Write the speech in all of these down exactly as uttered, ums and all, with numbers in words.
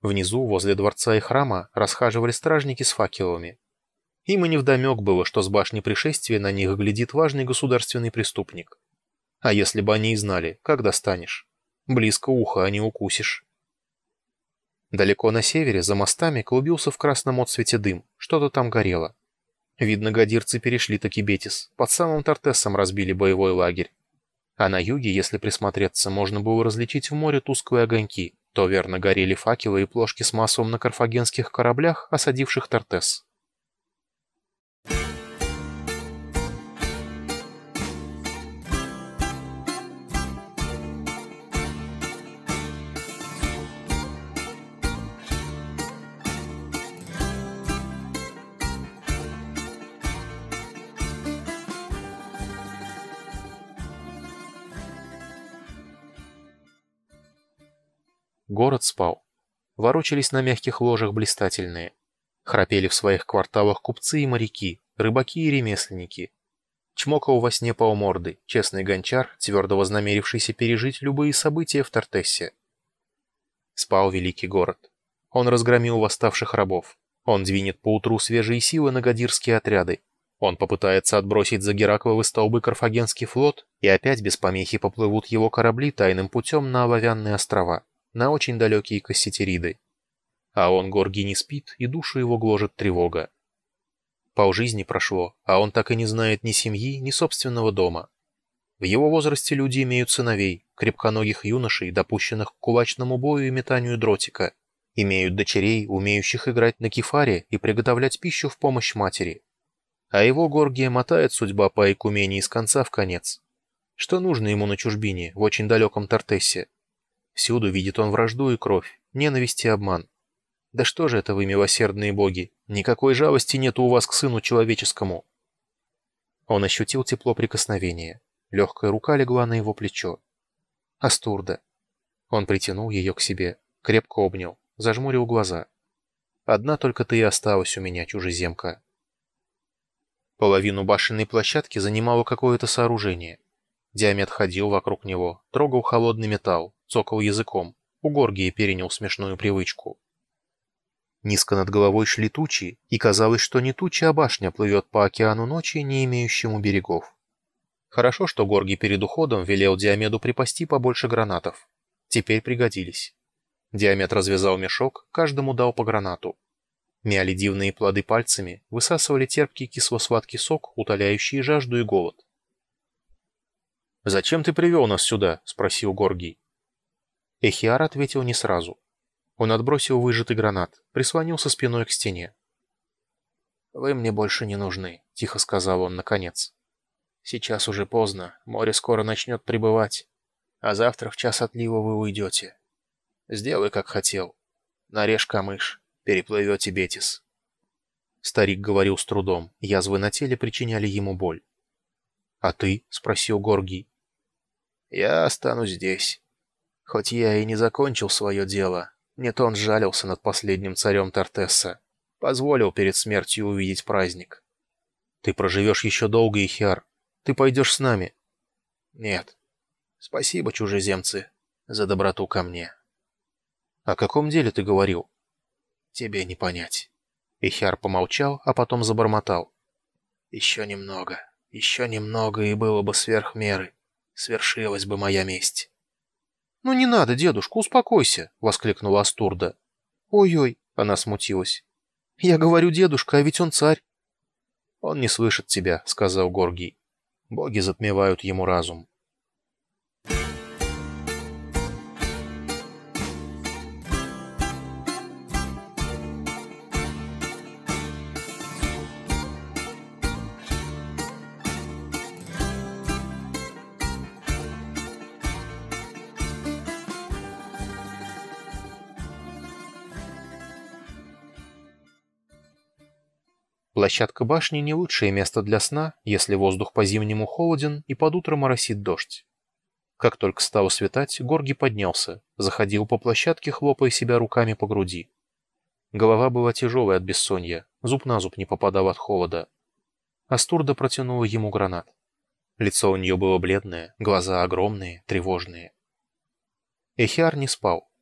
Внизу, возле дворца и храма, расхаживали стражники с факелами. Им и невдомек было, что с башни Пришествия на них глядит важный государственный преступник. А если бы они и знали, как достанешь? Близко уха, а не укусишь. Далеко на севере, за мостами, клубился в красном отсвете дым, что-то там горело. Видно, гадирцы перешли таки Бетис, под самым Тартессом разбили боевой лагерь. А на юге, если присмотреться, можно было различить в море тусклые огоньки. То верно горели факелы и плошки с маслом на карфагенских кораблях, осадивших Тартесс. Город спал. Ворочались на мягких ложах блистательные. Храпели в своих кварталах купцы и моряки, рыбаки и ремесленники. Чмокал во сне полуморды, честный гончар, твердо вознамерившийся пережить любые события в Тартессе. Спал великий город. Он разгромил восставших рабов. Он двинет поутру свежие силы на гадирские отряды. Он попытается отбросить за Геракловы столбы Карфагенский флот, и опять без помехи поплывут его корабли тайным путем на Оловянные острова, на очень далекие Касситериды. А он, Горгий, не спит, и душу его гложет тревога. Полжизни прошло, а он так и не знает ни семьи, ни собственного дома. В его возрасте люди имеют сыновей, крепконогих юношей, допущенных к кулачному бою и метанию дротика, имеют дочерей, умеющих играть на кефаре и приготовлять пищу в помощь матери. А его, Горгия, мотает судьба по Айкумене из конца в конец. Что нужно ему на чужбине, в очень далеком Тартессе? Всюду видит он вражду и кровь, ненависть и обман. Да что же это вы, милосердные боги? Никакой жалости нету у вас к сыну человеческому. Он ощутил тепло прикосновения. Легкая рука легла на его плечо. Астурда. Он притянул ее к себе, крепко обнял, зажмурил глаза. Одна только ты и осталась у меня, чужеземка. Половину башенной площадки занимало какое-то сооружение. Диамет ходил вокруг него, трогал холодный металл, цокал языком. У Горгии перенял смешную привычку. Низко над головой шли тучи, и казалось, что не туча, а башня плывет по океану ночи, не имеющему берегов. Хорошо, что Горгий перед уходом велел Диомеду припасти побольше гранатов. Теперь пригодились. Диамет развязал мешок, каждому дал по гранату. Мяли дивные плоды пальцами, высасывали терпкий кисло-сладкий сок, утоляющий жажду и голод. «Зачем ты привел нас сюда?» — спросил Горгий. Эхиар ответил не сразу. Он отбросил выжатый гранат, прислонился спиной к стене. «Вы мне больше не нужны», — тихо сказал он наконец. «Сейчас уже поздно, море скоро начнет прибывать, а завтра в час отлива вы уйдете. Сделай, как хотел. Нарежь камыш, переплывете Бетис». Старик говорил с трудом, язвы на теле причиняли ему боль. «А ты?» — спросил Горгий. «Я останусь здесь. Хоть я и не закончил свое дело, нет, он сжалился над последним царем Тартесса, позволил перед смертью увидеть праздник». «Ты проживешь еще долго, Эхиар. Ты пойдешь с нами». «Нет. Спасибо, чужеземцы, за доброту ко мне». «О каком деле ты говорил?» «Тебе не понять». Эхиар помолчал, а потом забормотал. «Еще немного, еще немного, и было бы сверх меры. Свершилась бы моя месть». «Ну не надо, дедушка, успокойся!» — воскликнула Астурда. «Ой-ой!» — она смутилась. «Я говорю, дедушка, а ведь он царь!» «Он не слышит тебя», — сказал Горгий. «Боги затмевают ему разум». Площадка башни не лучшее место для сна, если воздух по-зимнему холоден и под утро моросит дождь. Как только стало светать, Горгий поднялся, заходил по площадке, хлопая себя руками по груди. Голова была тяжелая от бессонья, зуб на зуб не попадал от холода. Астурда протянула ему гранат. Лицо у нее было бледное, глаза огромные, тревожные. Эхиар не спал.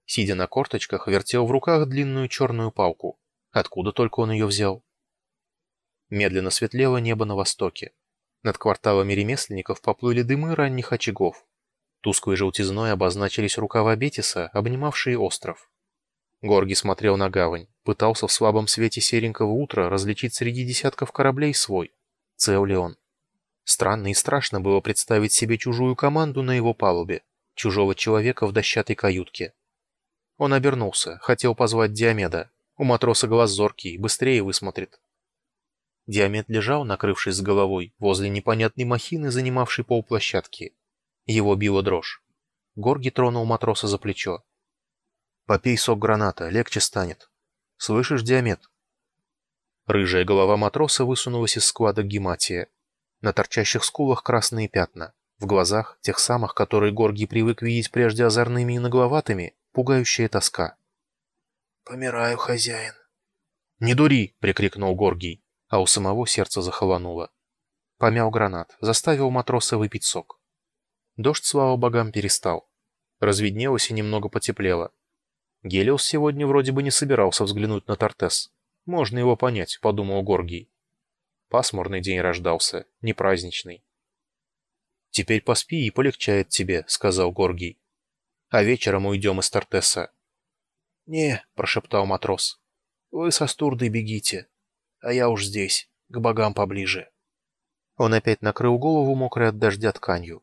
Сидя на корточках, вертел в руках длинную черную палку. Откуда только он ее взял? Медленно светлело небо на востоке. Над кварталами ремесленников поплыли дымы ранних очагов. Тусклой желтизной обозначились рукава Бетиса, обнимавшие остров. Горги смотрел на гавань, пытался в слабом свете серенького утра различить среди десятков кораблей свой. Цел ли он? Странно и страшно было представить себе чужую команду на его палубе, чужого человека в дощатой каютке. Он обернулся, хотел позвать Диомеда. У матроса глаз зоркий, быстрее высмотрит. Диомед лежал, накрывшись с головой, возле непонятной махины, занимавшей полплощадки. Его била дрожь. Горги тронул матроса за плечо. «Попей сок граната, легче станет. Слышишь, Диомед?» Рыжая голова матроса высунулась из складок гематия. На торчащих скулах красные пятна. В глазах, тех самых, которые Горги привык видеть прежде озорными и нагловатыми, пугающая тоска. «Помираю, хозяин». «Не дури!» — прикрикнул Горгий, а у самого сердце захолонуло. Помял гранат, заставил матроса выпить сок. Дождь, слава богам, перестал. Разведнелось и немного потеплело. Гелиос сегодня вроде бы не собирался взглянуть на Тортес. Можно его понять, подумал Горгий. Пасмурный день рождался, не праздничный. «Теперь поспи и полегчает тебе», — сказал Горгий. «А вечером уйдем из Тортеса». «Не», — прошептал матрос, — «вы со Стурдой бегите, а я уж здесь, к богам поближе». Он опять накрыл голову мокрой от дождя тканью.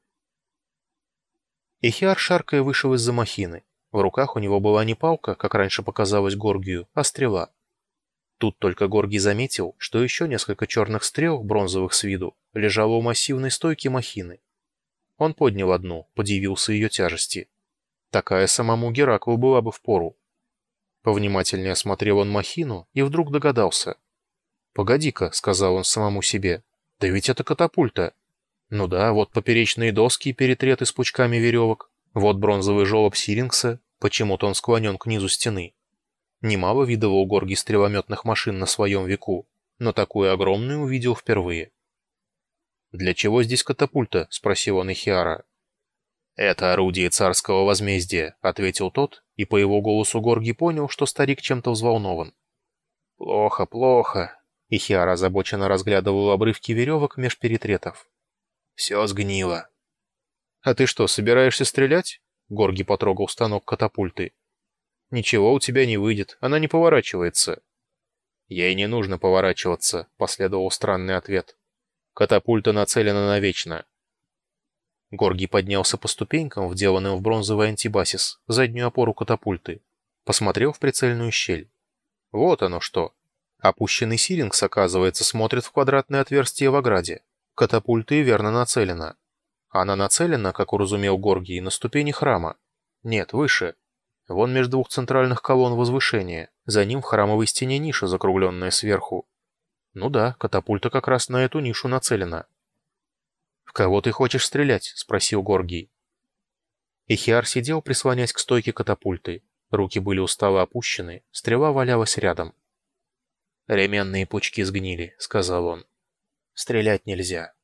Ихиар, шаркая, вышел из-за махины. В руках у него была не палка, как раньше показалось Горгию, а стрела. Тут только Горгий заметил, что еще несколько черных стрел, бронзовых с виду, лежало у массивной стойки махины. Он поднял одну, подивился ее тяжести. Такая самому Гераклу была бы впору. Повнимательнее осмотрел он махину и вдруг догадался. «Погоди-ка», — сказал он самому себе, — «да ведь это катапульта». Ну да, вот поперечные доски перетреты с пучками веревок, вот бронзовый желоб Сирингса, почему-то он склонен к низу стены. Немало видывал Горгий стрелометных машин на своем веку, но такую огромную увидел впервые. «Для чего здесь катапульта?» — спросил он Ихиара. «Это орудие царского возмездия», — ответил тот, и по его голосу Горгий понял, что старик чем-то взволнован. «Плохо, плохо», — Ихиара озабоченно разглядывал обрывки веревок меж перетретов. «Все сгнило». «А ты что, собираешься стрелять?» — Горгий потрогал станок катапульты. «Ничего у тебя не выйдет, она не поворачивается». «Ей не нужно поворачиваться», — последовал странный ответ. «Катапульта нацелена навечно». Горгий поднялся по ступенькам, вделанным в бронзовый антибасис, заднюю опору катапульты. Посмотрел в прицельную щель. Вот оно что. Опущенный Сирингс, оказывается, смотрит в квадратное отверстие в ограде. Катапульта и верно нацелена. Она нацелена, как уразумел Горгий, на ступени храма. Нет, выше. Вон между двух центральных колонн возвышения. За ним в храмовой стене ниша, закругленная сверху. Ну да, катапульта как раз на эту нишу нацелена. «В кого ты хочешь стрелять?» — спросил Горгий. Ихиар сидел, прислонясь к стойке катапульты. Руки были устало опущены, стрела валялась рядом. «Ременные пучки сгнили», — сказал он. «Стрелять нельзя».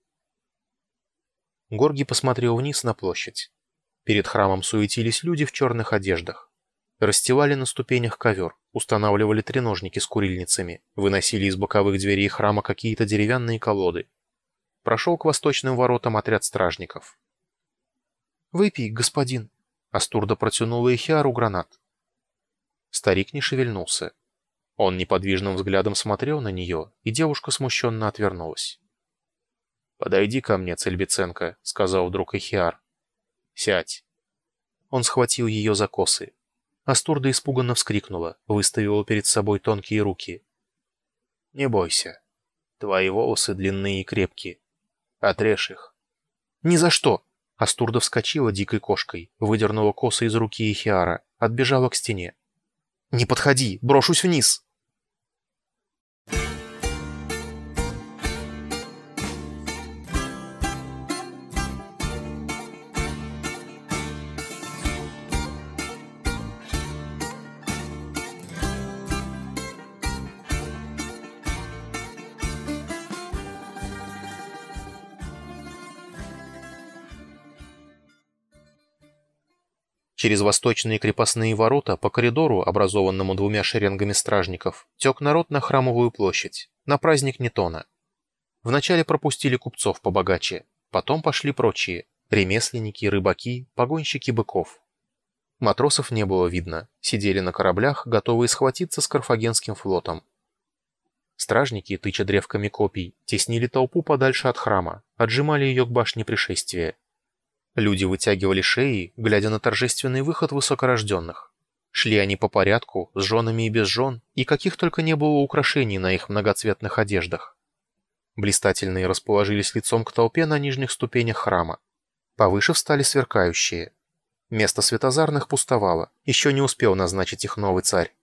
Горгий посмотрел вниз на площадь. Перед храмом суетились люди в черных одеждах. Расстилали на ступенях ковер, устанавливали треножники с курильницами, выносили из боковых дверей храма какие-то деревянные колоды. Прошел к восточным воротам отряд стражников. «Выпей, господин!» — Астурда протянула Ихиару гранат. Старик не шевельнулся. Он неподвижным взглядом смотрел на нее, и девушка смущенно отвернулась. «Подойди ко мне, Цельбиценко», — сказал вдруг Ихиар. «Сядь». Он схватил ее за косы. Астурда испуганно вскрикнула, выставила перед собой тонкие руки. «Не бойся. Твои волосы длинные и крепкие. Отрежь их». «Ни за что!» Астурда вскочила дикой кошкой, выдернула косы из руки Ихиара, отбежала к стене. «Не подходи! Брошусь вниз!» Через восточные крепостные ворота по коридору, образованному двумя шеренгами стражников, тек народ на Храмовую площадь, на праздник Нетона. Вначале пропустили купцов побогаче, потом пошли прочие – ремесленники, рыбаки, погонщики быков. Матросов не было видно, сидели на кораблях, готовые схватиться с Карфагенским флотом. Стражники, тыча древками копий, теснили толпу подальше от храма, отжимали ее к башне пришествия. Люди вытягивали шеи, глядя на торжественный выход высокорожденных. Шли они по порядку, с женами и без жен, и каких только не было украшений на их многоцветных одеждах. Блистательные расположились лицом к толпе на нижних ступенях храма. Повыше встали сверкающие. Место светозарных пустовало, еще не успел назначить их новый царь.